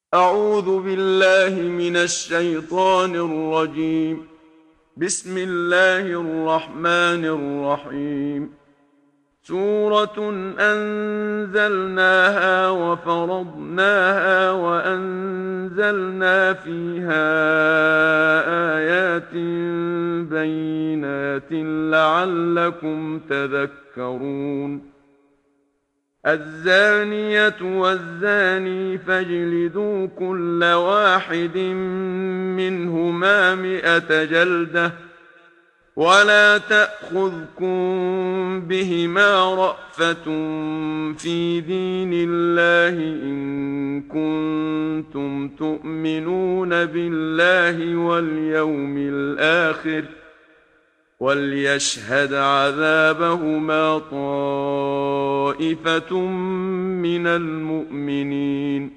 أعوذ بالله من الشيطان الرجيم. بسم الله الرحمن الرحيم. سورة أنزلناها وفرضناها وأنزلنا فيها آيات بينات لعلكم تذكرون. الزانية والزاني فاجلدوا كل واحد منهما 100 جلدة ولا تأخذكم بهما رأفة في دين الله إن كنتم تؤمنون بالله واليوم الآخر وليشهد عذابهما طائفة من المؤمنين.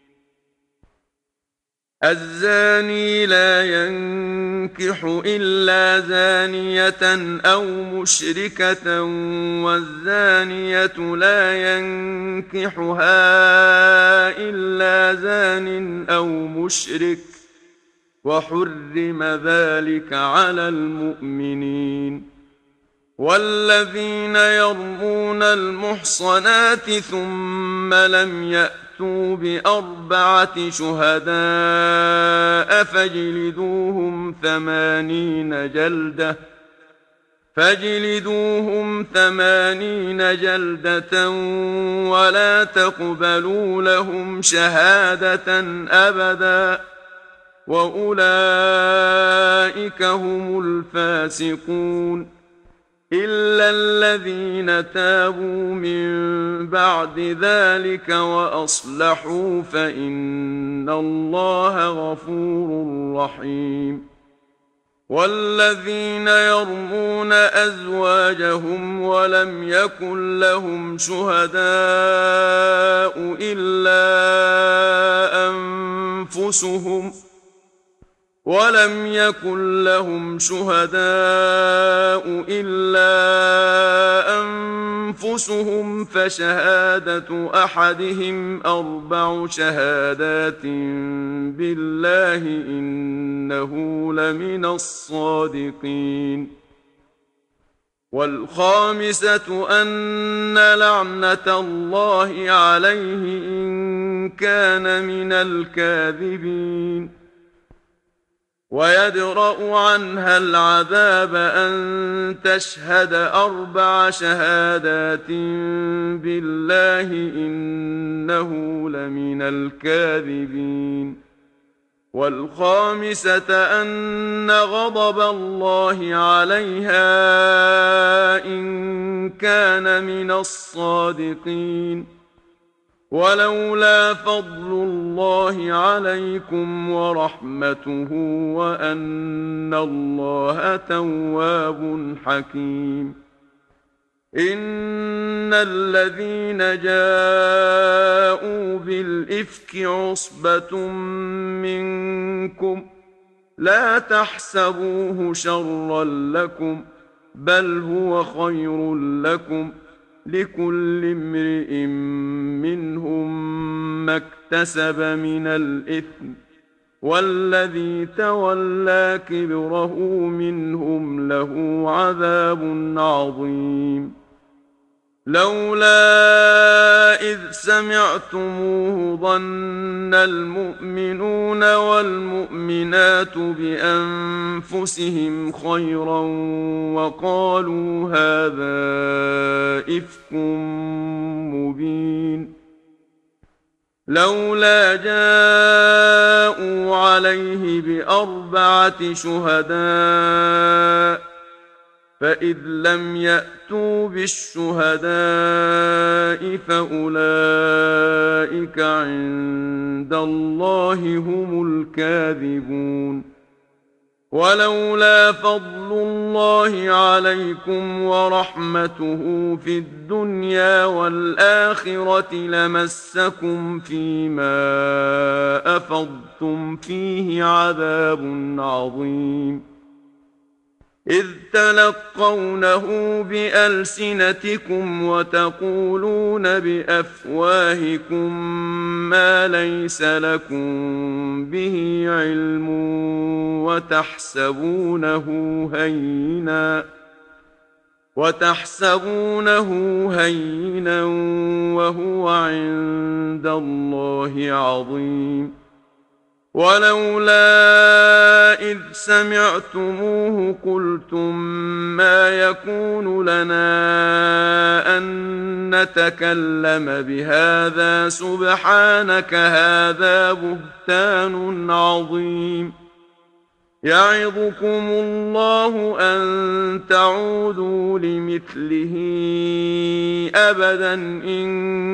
الزاني لا ينكح إلا زانية أو مشركة والزانية لا ينكحها إلا زان أو مشرك وحرم ذلك على المؤمنين. والذين يرمون المحصنات ثم لم يأتوا ب4 شهداء فاجلدوهم 80 جلدة ولا تقبلوا لهم شهادة أبدا وأولئك هم الفاسقون إلا الذين تابوا من بعد ذلك وأصلحوا فإن الله غفور رحيم. والذين يرمون أزواجهم ولم يكن لهم شهداء إلا أنفسهم فشهادة أحدهم 4 شهادات بالله إنه لمن الصادقين. والخامسة أن لعنة الله عليه إن كان من الكاذبين. ويدرأ عنها العذاب أن تشهد 4 شهادات بالله إنه لمن الكاذبين. والخامسة أن غضب الله عليها إن كان من الصادقين. ولولا فضل الله عليكم ورحمته وأن الله تواب حكيم. إن الذين جاءوا بالإفك عصبة منكم لا تحسبوه شرا لكم بل هو خير لكم لكل امرئ منهم ما اكتسب من الإثم والذي تولى كبره منهم له عذاب عظيم. لولا إذ سمعتموه ظن المؤمنون والمؤمنات بأنفسهم خيرا وقالوا هذا إفك مبين. لولا جاءوا عليه ب4 شهداء فإذ لم يأتوا بالشهداء فأولئك عند الله هم الكاذبون. ولولا فضل الله عليكم ورحمته في الدنيا والآخرة لمسكم فيما أفضتم فيه عذاب عظيم. إذ تلقونه بألسنتكم وتقولون بأفواهكم ما ليس لكم به علم وتحسبونه هينا وهو عند الله عظيم. ولولا إذ سمعتموه قلتم ما يكون لنا أن نتكلم بهذا سبحانك هذا بهتان عظيم. يعظكم الله أن تعودوا لمثله أبدا إن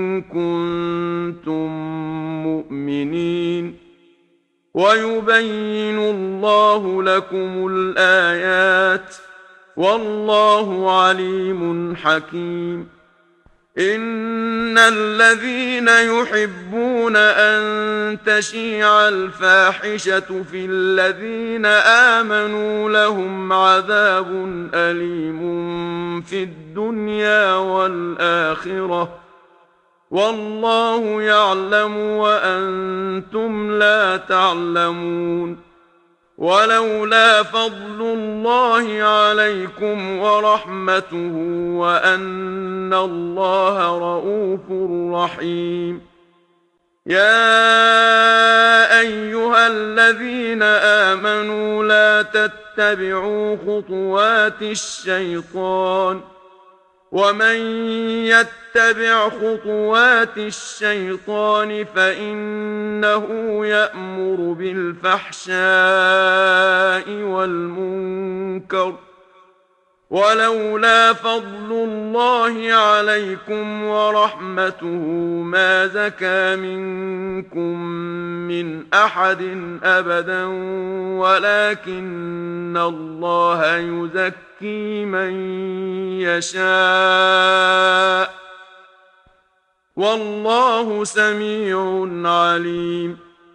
كنتم مؤمنين. ويبين الله لكم الآيات والله عليم حكيم. إن الذين يحبون أن تشيع الفاحشة في الذين آمنوا لهم عذاب أليم في الدنيا والآخرة والله يعلم وأنتم لا تعلمون. ولولا فضل الله عليكم ورحمته وأن الله رءوف رحيم. يا أيها الذين آمنوا لا تتبعوا خطوات الشيطان ومن يتبع خطوات الشيطان فإنه يأمر بالفحشاء والمنكر. ولولا فضل الله عليكم ورحمته ما زكى منكم من أحد أبدا ولكن الله يزكي من يشاء والله سميع عليم.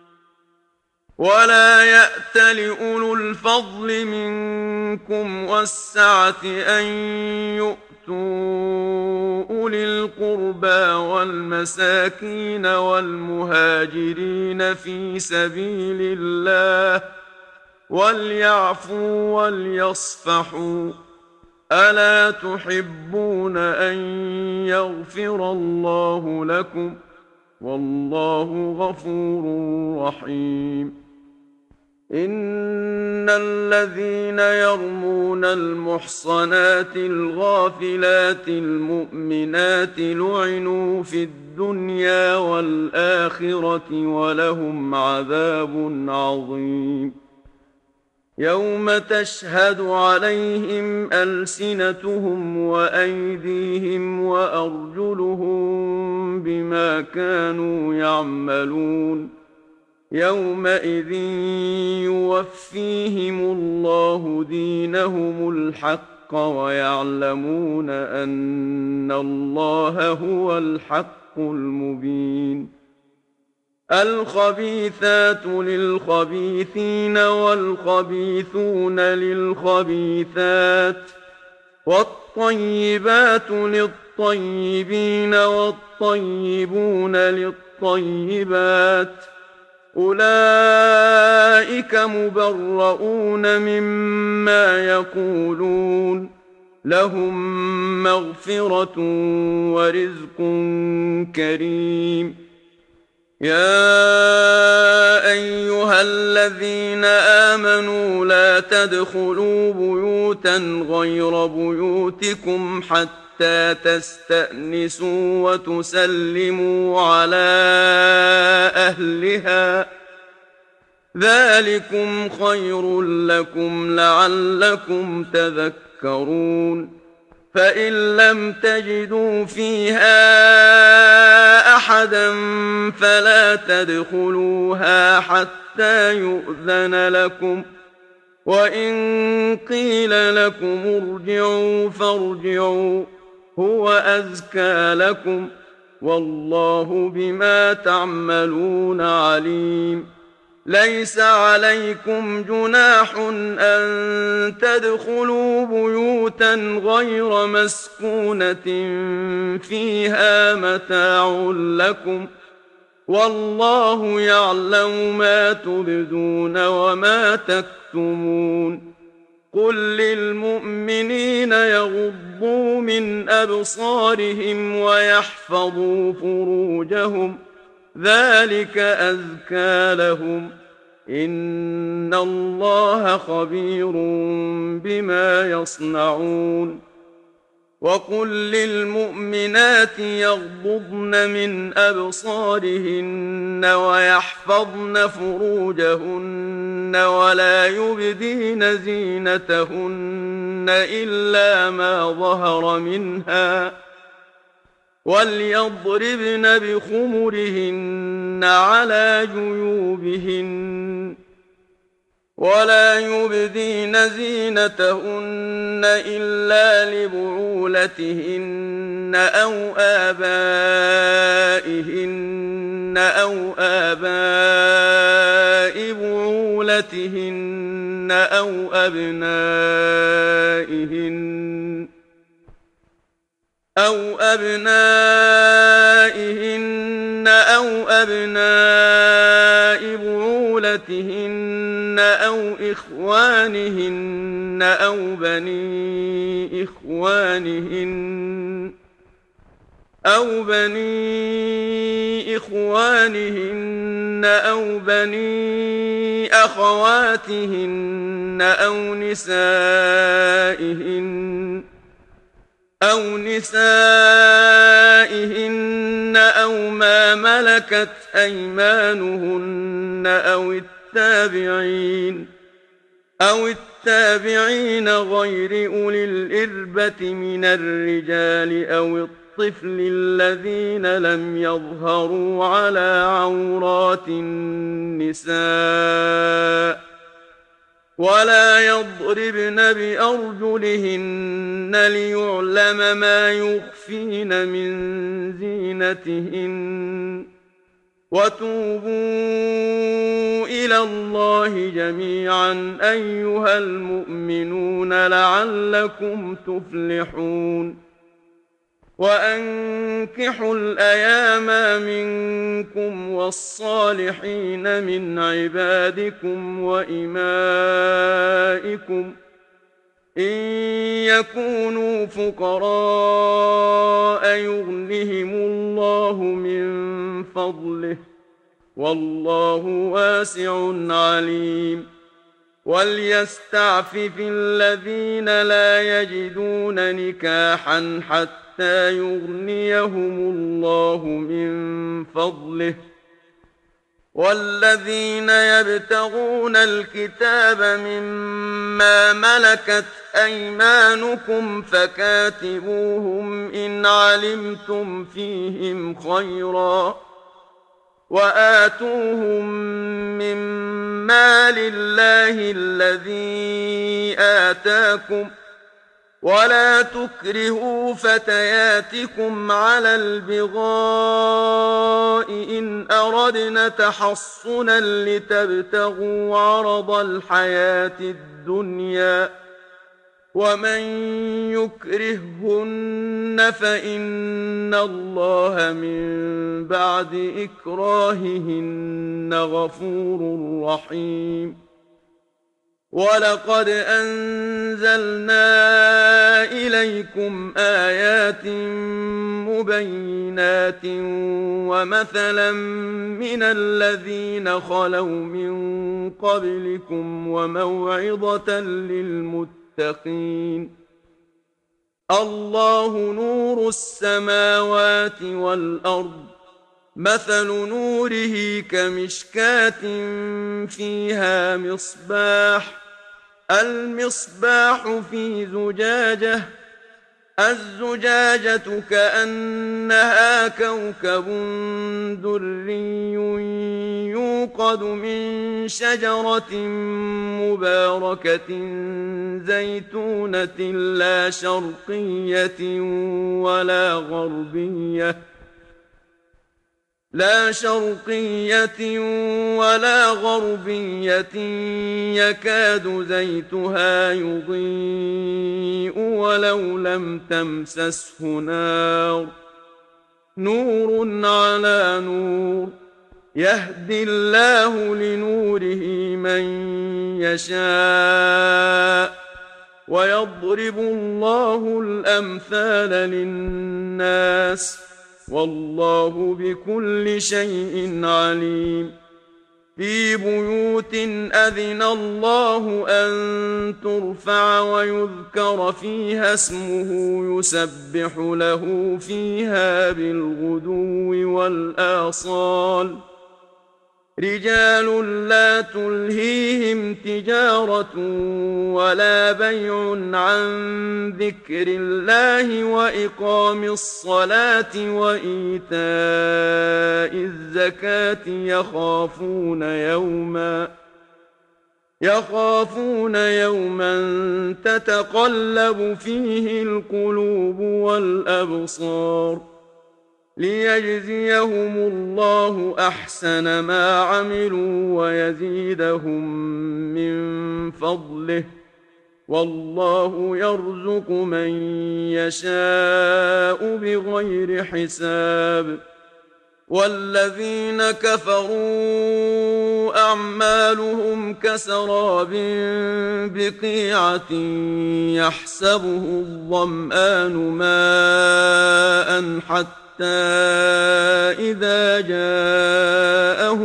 ولا يأت لأولو الفضل منكم والسعة أن يؤتوا أولي القربى والمساكين والمهاجرين في سبيل الله وليعفوا وليصفحوا. ألا تحبون أن يغفر الله لكم والله غفور رحيم. إن الذين يرمون المحصنات الغافلات المؤمنات لعنوا في الدنيا والآخرة ولهم عذاب عظيم. يوم تشهد عليهم ألسنتهم وأيديهم وأرجلهم بما كانوا يعملون. يومئذ يوفيهم الله دينهم الحق ويعلمون أن الله هو الحق المبين. الخبيثات للخبيثين والخبيثون للخبيثات والطيبات للطيبين والطيبون للطيبات أولئك مبرؤون مما يقولون لهم مغفرة ورزق كريم. يا أيها الذين آمنوا لا تدخلوا بيوتا غير بيوتكم حتى تستأنسوا وتسلموا على أهلها ذلكم خير لكم لعلكم تذكرون. فإن لم تجدوا فيها أحدا فلا تدخلوها حتى يؤذن لكم وإن قيل لكم ارجعوا فارجعوا هو أزكى لكم والله بما تعملون عليم. ليس عليكم جناح أن تدخلوا بيوتا غير مسكونة فيها متاع لكم والله يعلم ما تبدون وما تكتمون قل للمؤمنين يغضوا من أبصارهم ويحفظوا فروجهم ذلك أزكى لهم إن الله خبير بما يصنعون وقل للمؤمنات يغضضن من أبصارهن ويحفظن فروجهن ولا يبدين زينتهن إلا ما ظهر منها وليضربن بخمرهن على جيوبهن ولا يبدين زينتهن إلا لبعولتهن أو آباء بعولتهن أو أبنائهن أو بعولتهن أو إخوانهن أو بني إخوانهن أو بني أخواتهن أو نسائهن أو ما ملكت أيمانهن أو التابعين غير أولي الإربة من الرجال أو الطفل الذين لم يظهروا على عورات النساء ولا يضربن بأرجلهن ليعلم ما يخفين من زينتهن وتوبوا إلى الله جميعا أيها المؤمنون لعلكم تفلحون وأنكحوا الأيام منكم والصالحين من عبادكم وإمائكم إن يكونوا فقراء يغنهم الله من فضله والله واسع عليم وليستعفف الذين لا يجدون نكاحا حتى يغنيهم الله من فضله والذين يبتغون الكتاب مما ملكت أيمانكم فكاتبوهم إن علمتم فيهم خيرا وآتوهم مما لله الذي آتاكم ولا تكرهوا فتياتكم على البغاء إن أردنا تحصنا لتبتغوا عرض الحياة الدنيا ومن يكرههن فإن الله من بعد إكراههن غفور رحيم ولقد أنزلنا إليكم آيات مبينات ومثلا من الذين خلوا من قبلكم وموعظة للمتقين الله نور السماوات والأرض مثل نوره كمشكاة فيها مصباح المصباح في زجاجة الزجاجة كأنها كوكب دري يوقد من شجرة مباركة زيتونة لا شرقية ولا غربية لا شرقية ولا غربية يكاد زيتها يضيء ولو لم تمسسه نار نور على نور يهدي الله لنوره من يشاء ويضرب الله الأمثال للناس والله بكل شيء عليم في بيوت أذن الله أن ترفع ويذكر فيها اسمه يسبح له فيها بالغدو والآصال رجال لا تلهيهم تجارة ولا بيع عن ذكر الله وإقام الصلاة وإيتاء الزكاة يخافون يوما تتقلب فيه القلوب والأبصار ليجزيهم الله أحسن ما عملوا ويزيدهم من فضله والله يرزق من يشاء بغير حساب والذين كفروا أعمالهم كسراب بقيعة يحسبه الظمآن ماء حتى إذا جاءه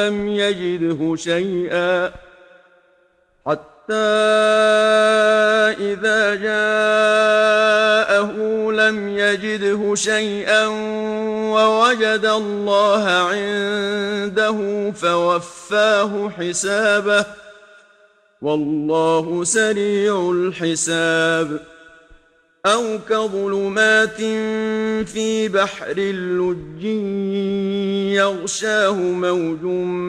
لم يجده شيئا ووجد الله عنده فوفاه حسابه والله سريع الحساب أو كظلمات في بحر اللج يغشاه موج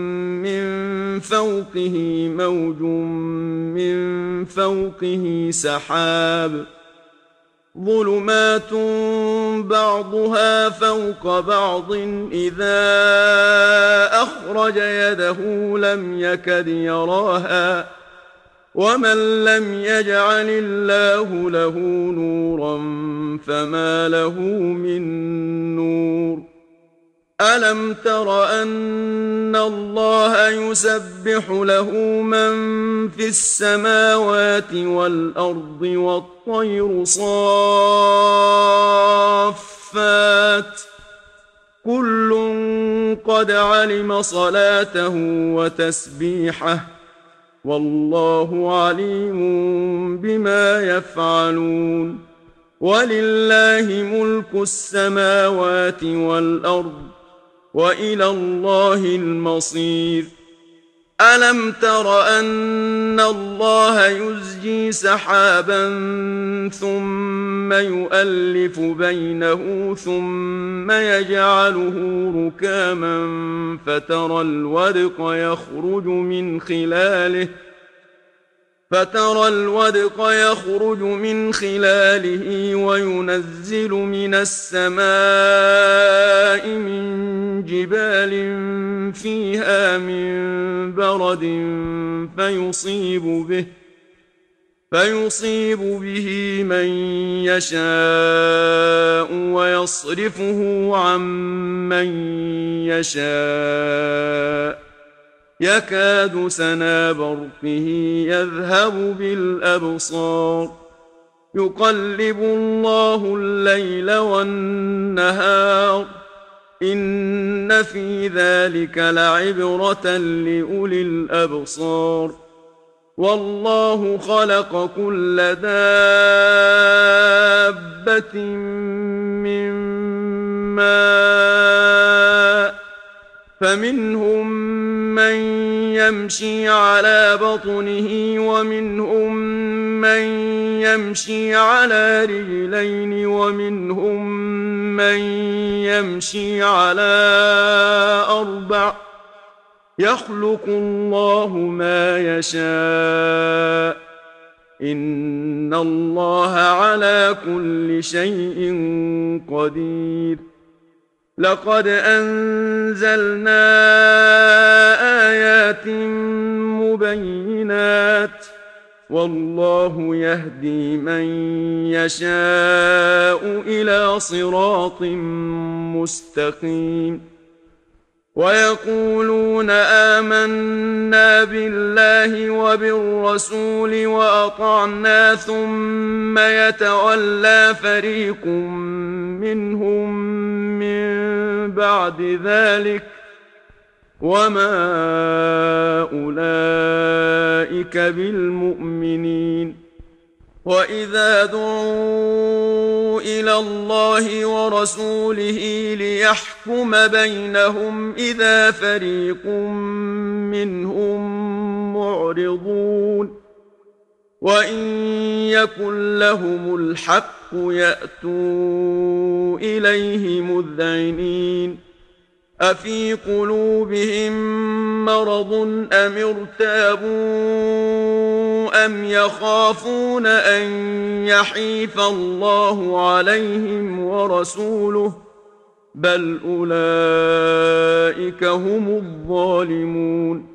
من فوقه سحاب ظلمات بعضها فوق بعض إذا أخرج يده لم يكد يراها ومن لم يجعل الله له نورا فما له من نور ألم تر أن الله يسبح له من في السماوات والأرض والطير صافات كل قد علم صلاته وتسبيحه والله عليم بما يفعلون ولله ملك السماوات والأرض وإلى الله المصير ألم تر أن الله يزجي سحابا ثم يؤلف بينه ثم يجعله ركاما فترى الودق يخرج من خلاله وينزل من السماء من جبال فيها من برد فيصيب به من يشاء ويصرفه عن من يشاء يكاد سنا برقه يذهب بالأبصار يقلب الله الليل والنهار إن في ذلك لعبرة لأولي الأبصار والله خلق كل دابة من ماء فمنهم من يمشي على بطنه ومنهم من يمشي على رجلين ومنهم من يمشي على أربع يخلق الله ما يشاء إن الله على كل شيء قدير لقد أنزلنا آيات مبينات والله يهدي من يشاء إلى صراط مستقيم ويقولون آمنا بالله وبالرسول وأطعنا ثم يتولى فريق منهم من بعد ذلك وما أولئك بالمؤمنين وإذا دعوا إلى الله ورسوله ليحكم بينهم إذا فريق منهم معرضون وإن يكن لهم الحق يأتوا إليه مذعنين أفي قلوبهم مرض أم ارتابوا أم يخافون أن يحيف الله عليهم ورسوله بل أولئك هم الظالمون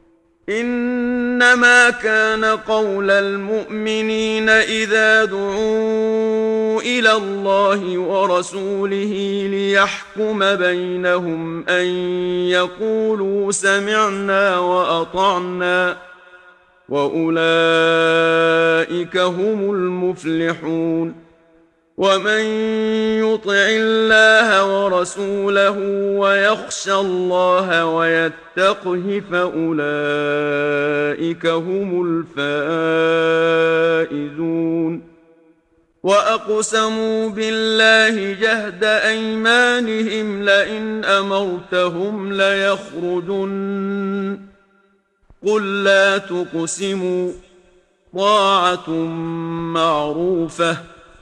إنما كان قول المؤمنين إذا دعوا إلى الله ورسوله ليحكم بينهم أن يقولوا سمعنا وأطعنا وأولئك هم المفلحون ومن يطع الله ورسوله ويخشى الله ويتقه فأولئك هم الفائزون وأقسموا بالله جهد أيمانهم لئن أمرتهم ليخرجن قل لا تقسموا طاعة معروفة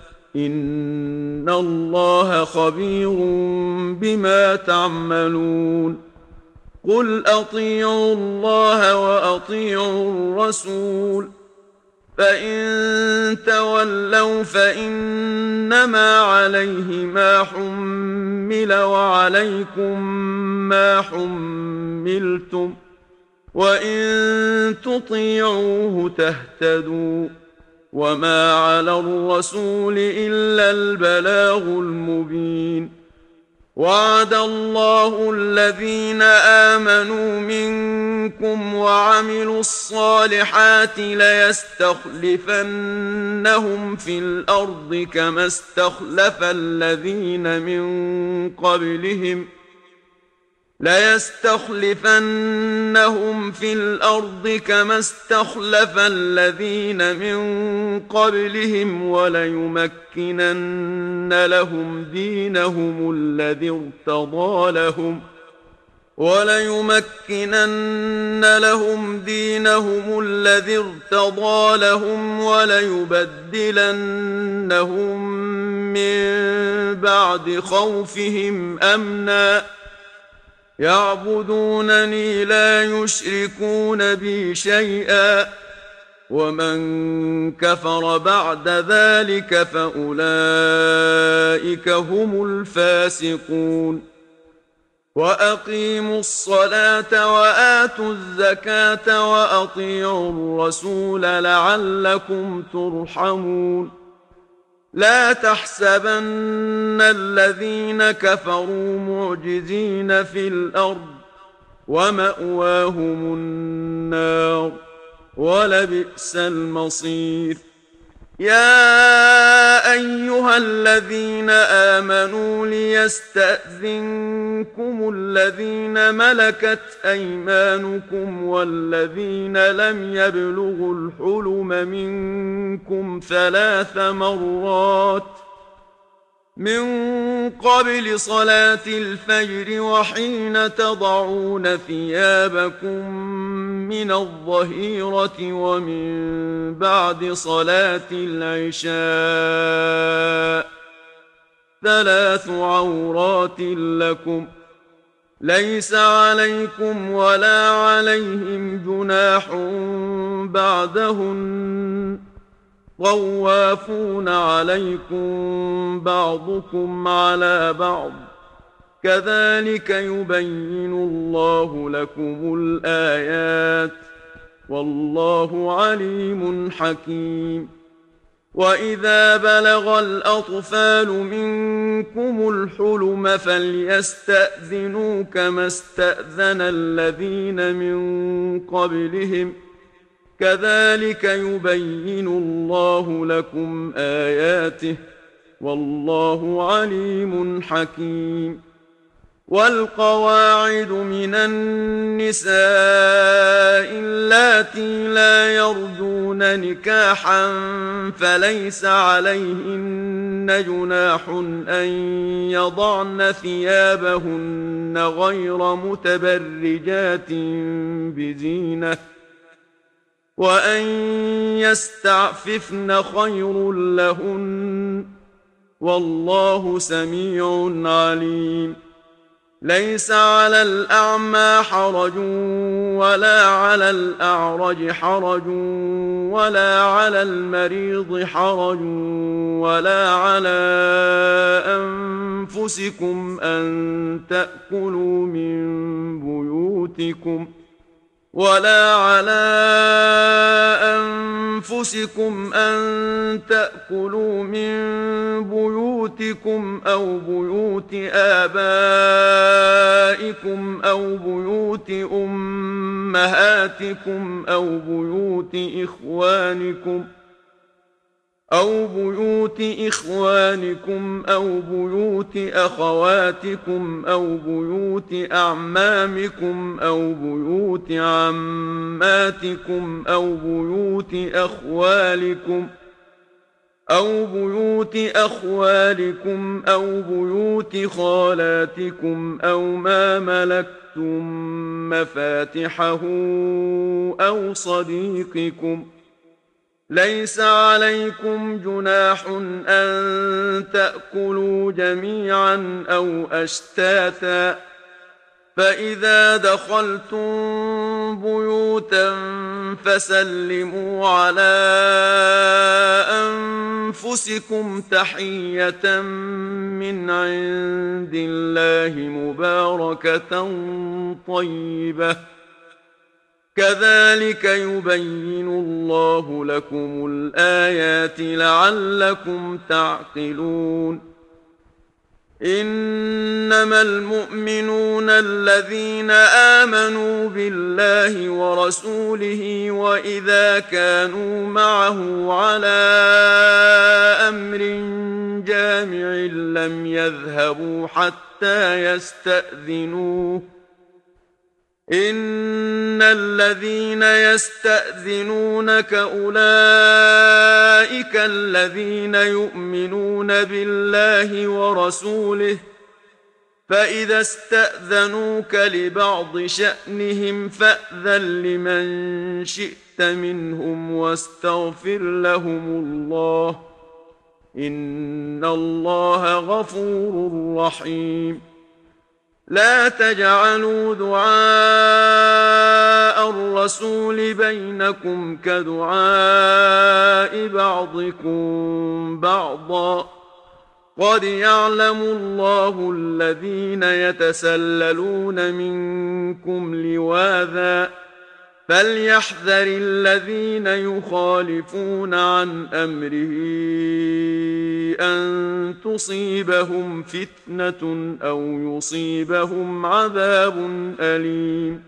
إن الله خبير بما تعملون قل أطيعوا الله وأطيعوا الرسول فإن تولوا فإنما عليه ما حمل وعليكم ما حملتم وإن تطيعوه تهتدوا وما على الرسول إلا البلاغ المبين وعد الله الذين آمنوا منكم وعملوا الصالحات ليستخلفنهم في الأرض كما استخلف الذين من قبلهم ليستخلفنهم في الأرض كما استخلف الذين من قبلهم وليمكنن لهم دينهم الذي ارتضى لهم وليبدلنهم من بعد خوفهم أمنا يعبدونني لا يشركون بي شيئا ومن كفر بعد ذلك فأولئك هم الفاسقون وأقيموا الصلاة وآتوا الزكاة وأطيعوا الرسول لعلكم ترحمون لا تحسبن الذين كفروا معجزين في الأرض ومأواهم النار ولبئس المصير يا أيها الذين آمنوا ليستأذنكم الذين ملكت أيمانكم والذين لم يبلغوا الحلم منكم 3 مرات من قبل صلاة الفجر وحين تضعون ثيابكم من الظهيرة ومن بعد صلاة العشاء 3 عورات لكم ليس عليكم ولا عليهم جناح بعدهن طوافون عليكم بعضكم على بعض كذلك يبين الله لكم الآيات والله عليم حكيم. وإذا بلغ الأطفال منكم الحلم فليستأذنوا كما استأذن الذين من قبلهم كذلك يبين الله لكم آياته والله عليم حكيم. والقواعد من النساء اللاتي لا يرجون نكاحا فليس عليهن جناح أن يضعن ثيابهن غير متبرجات بزينة وأن يستعففن خير لهن والله سميع عليم. ليس على الأعمى حرج ولا على الأعرج حرج ولا على المريض حرج ولا على أنفسكم أن تأكلوا من بيوتكم أو بيوت آبائكم أو بيوت أمهاتكم أو بيوت إخوانكم أو بيوت أخواتكم أو بيوت أعمامكم أو بيوت عماتكم أو بيوت أخوالكم أو بيوت خالاتكم أو ما ملكتم مفاتحه أو صديقكم. ليس عليكم جناح أن تأكلوا جميعا أو أشتاتا فإذا دخلتم بيوتا فسلموا على أنفسكم تحية من عند الله مباركة طيبة كذلك يبين الله لكم الآيات لعلكم تعقلون. إنما المؤمنون الذين آمنوا بالله ورسوله وإذا كانوا معه على أمر جامع لم يذهبوا حتى يستأذنوه. إن الذين يستأذنونك أولئك الذين يؤمنون بالله ورسوله فإذا استأذنوك لبعض شأنهم فأذن لمن شئت منهم واستغفر لهم الله إن الله غفور رحيم. لا تجعلوا دعاء الرسول بينكم كدعاء بعضكم بعضا قد يعلم الله الذين يتسللون منكم لواذا فليحذر الذين يخالفون عن أمره أن تصيبهم فتنة أو يصيبهم عذاب أليم.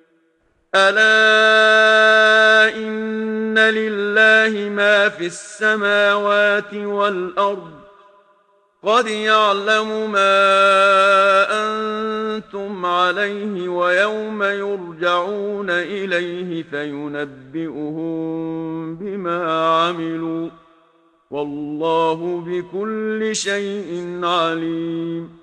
ألا إن لله ما في السماوات والأرض قد يعلم ما أنتم عليه ويوم يرجعون إليه فينبئهم بما عملوا والله بكل شيء عليم.